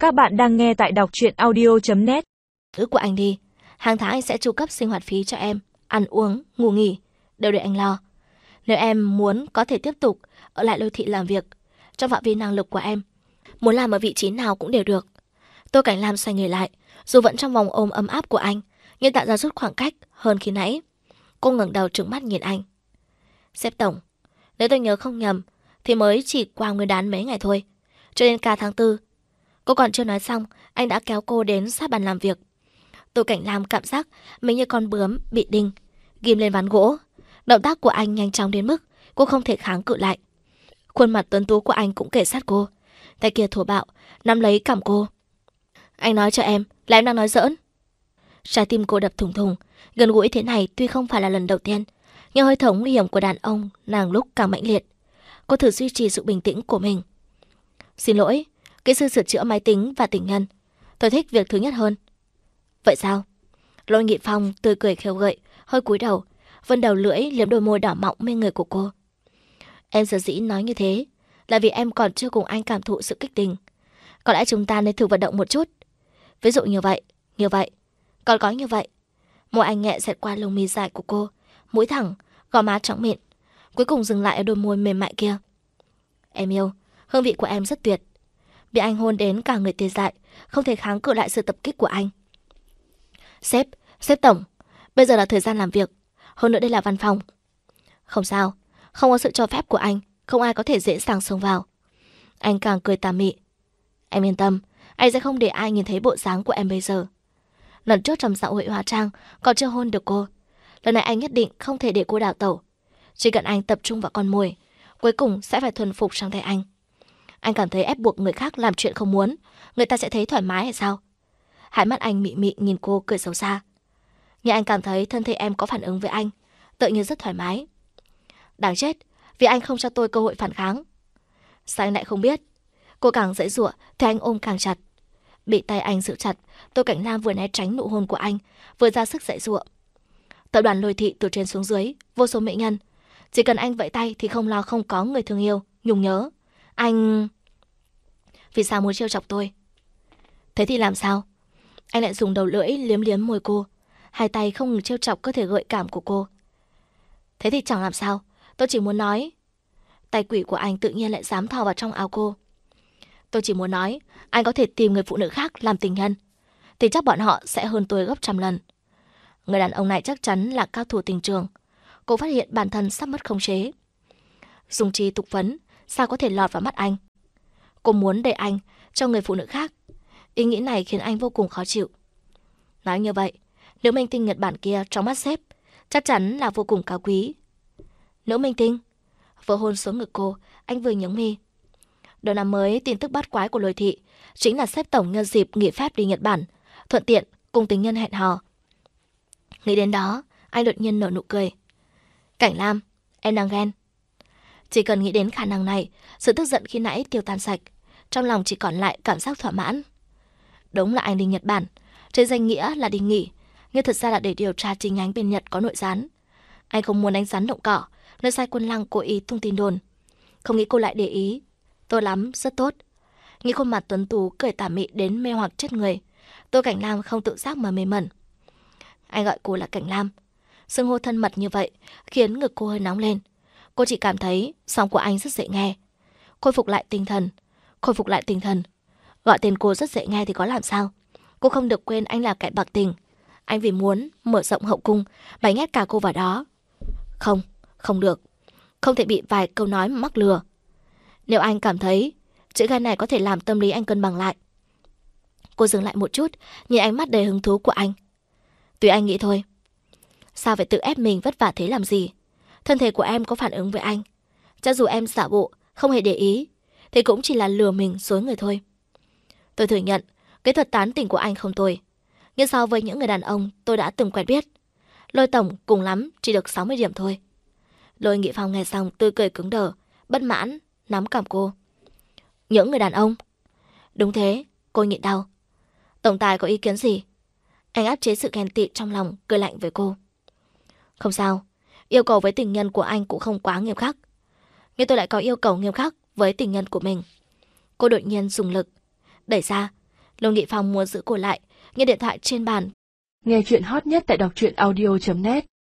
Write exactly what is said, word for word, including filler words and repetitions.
Các bạn đang nghe tại đọc truyện audio chấm net. Thứ của anh đi, hàng tháng anh sẽ chu cấp sinh hoạt phí cho em, ăn uống, ngủ nghỉ, đều để anh lo. Nếu em muốn có thể tiếp tục ở lại Lôi Thị làm việc trong phạm vi năng lực của em, muốn làm ở vị trí nào cũng đều được. Tô Cảnh Lam xoay người lại, dù vẫn trong vòng ôm ấm áp của anh, nhưng tạo ra rút khoảng cách hơn khi nãy. Cô ngẩng đầu trừng mắt nhìn anh. Sếp tổng, nếu tôi nhớ không nhầm thì mới chỉ qua Nguyên đán mấy ngày thôi, cho đến cả tháng tư. Cô còn chưa nói xong, anh đã kéo cô đến sát bàn làm việc. Tô Cảnh Lam cảm giác mình như con bướm bị đinh ghim lên ván gỗ. Động tác của anh nhanh chóng đến mức cô không thể kháng cự lại. Khuôn mặt tuấn tú của anh cũng kề sát cô, tay kia thô bạo nắm lấy cằm cô. Anh nói cho em là em đang nói giỡn. Trái tim cô đập thùng thùng. Gần gũi thế này tuy không phải là lần đầu tiên, nhưng hơi thở nguy hiểm của đàn ông nàng lúc càng mãnh liệt. Cô thử duy trì sự bình tĩnh của mình. Xin lỗi, kỹ sư sửa chữa máy tính và tình nhân, tôi thích việc thứ nhất hơn. Vậy sao? Lôi Nghị Phong tươi cười khêu gợi, hơi cúi đầu, vân đầu lưỡi liếm đôi môi đỏ mọng mê người của cô. Em sở dĩ nói như thế là vì em còn chưa cùng anh cảm thụ sự kích tình. Có lẽ chúng ta nên thử vận động một chút. Ví dụ như vậy, như vậy, còn có như vậy. Môi anh nhẹ xẹt qua lông mi dài của cô, mũi thẳng, gò má trắng mịn, cuối cùng dừng lại ở đôi môi mềm mại kia. Em yêu, hương vị của em rất tuyệt. Bị anh hôn đến cả người tê dại, không thể kháng cự lại sự tập kích của anh. Sếp, sếp tổng, bây giờ là thời gian làm việc, hơn nữa đây là văn phòng. Không sao, không có sự cho phép của anh, không ai có thể dễ dàng xông vào. Anh càng cười tà mị. Em yên tâm, anh sẽ không để ai nhìn thấy bộ dáng của em bây giờ. Lần trước trong xã hội hóa trang còn chưa hôn được cô, lần này anh nhất định không thể để cô đào tẩu. Chỉ cần anh tập trung vào con mồi, cuối cùng sẽ phải thuần phục trong tay anh. Anh cảm thấy ép buộc người khác làm chuyện không muốn, người ta sẽ thấy thoải mái hay sao? Hai mắt anh mị mị nhìn cô cười xấu xa. Nhưng anh cảm thấy thân thể em có phản ứng với anh, tự nhiên rất thoải mái. Đáng chết, vì anh không cho tôi cơ hội phản kháng. Sao anh lại không biết? Cô càng giãy giụa thì anh ôm càng chặt. Bị tay anh giữ chặt, Tô Cảnh Lam vừa né tránh nụ hôn của anh, vừa ra sức giãy giụa. Tập đoàn Lôi Thị từ trên xuống dưới, vô số mỹ nhân. Chỉ cần anh vẫy tay thì không lo không có người thương yêu, nhung nhớ. Anh... Vì sao muốn trêu chọc tôi? Thế thì làm sao? Anh lại dùng đầu lưỡi liếm liếm môi cô, hai tay không ngừng trêu chọc cơ thể gợi cảm của cô. Thế thì chẳng làm sao, tôi chỉ muốn nói. Tay quỷ của anh tự nhiên lại dám thò vào trong áo cô. Tôi chỉ muốn nói, anh có thể tìm người phụ nữ khác làm tình nhân, thì chắc bọn họ sẽ hơn tôi gấp trăm lần. Người đàn ông này chắc chắn là cao thủ tình trường. Cô phát hiện bản thân sắp mất khống chế. Dùng trí tục vấn, sao có thể lọt vào mắt anh? Cô muốn để anh cho người phụ nữ khác. Ý nghĩ này khiến anh vô cùng khó chịu. Nói như vậy, nữ minh tinh Nhật Bản kia trong mắt sếp chắc chắn là vô cùng cao quý. Nữ minh tinh? Vừa hôn xuống ngực cô, anh vừa nhướng mi. Đầu năm mới, tin tức bát quái của Lôi Thị chính là sếp tổng nhân dịp nghỉ phép đi Nhật Bản, thuận tiện cùng tình nhân hẹn hò. Nghĩ đến đó, anh đột nhiên nở nụ cười. Cảnh Lam, em đang ghen. Chỉ cần nghĩ đến khả năng này, sự tức giận khi nãy tiêu tan sạch, trong lòng chỉ còn lại cảm giác thỏa mãn. Đúng là anh đi Nhật Bản, trên danh nghĩa là đi nghỉ, nhưng thật ra là để điều tra chi nhánh bên Nhật có nội gián. Anh không muốn đánh rắn động cỏ, nơi sai quân lăng cố ý tung tin đồn. Không nghĩ cô lại để ý. Tốt lắm, rất tốt. Nghĩ khuôn mặt tuấn tú cười tà mị đến mê hoặc chết người, Tô Cảnh Lam không tự giác mà mê mẩn. Anh gọi cô là Cảnh Lam. Xưng hô thân mật như vậy khiến ngực cô hơi nóng lên. Cô chỉ cảm thấy giọng của anh rất dễ nghe. Khôi phục lại tinh thần. Khôi phục lại tinh thần. Gọi tên cô rất dễ nghe thì có làm sao? Cô không được quên anh là kẻ bạc tình. Anh vì muốn mở rộng hậu cung mà nhét cả cô vào đó. Không, không được. Không thể bị vài câu nói mà mắc lừa. Nếu anh cảm thấy chữ ghen này có thể làm tâm lý anh cân bằng lại. Cô dừng lại một chút, nhìn ánh mắt đầy hứng thú của anh. Tùy anh nghĩ thôi. Sao phải tự ép mình vất vả thế làm gì? Thân thể của em có phản ứng với anh. Cho dù em giả bộ, không hề để ý, thì cũng chỉ là lừa mình dối người thôi. Tôi thừa nhận, kỹ thuật tán tỉnh của anh không tồi. Nhưng so với những người đàn ông tôi đã từng quen biết, Lôi tổng cùng lắm chỉ được sáu mươi điểm thôi. Lôi Nghị Phong nghe xong tươi cười cứng đờ, bất mãn, nắm cằm cô. Những người đàn ông? Đúng thế, cô nhịn đau. Tổng tài có ý kiến gì? Anh áp chế sự ghen tị trong lòng, cười lạnh với cô. Không sao, yêu cầu với tình nhân của anh cũng không quá nghiêm khắc. Nhưng tôi lại có yêu cầu nghiêm khắc với tình nhân của mình. Cô đột nhiên dùng lực đẩy ra, Lương Nghị Phong muốn giữ cô lại, nhưng điện thoại trên bàn. Nghe chuyện hot nhất tại đọc truyện audio chấm net.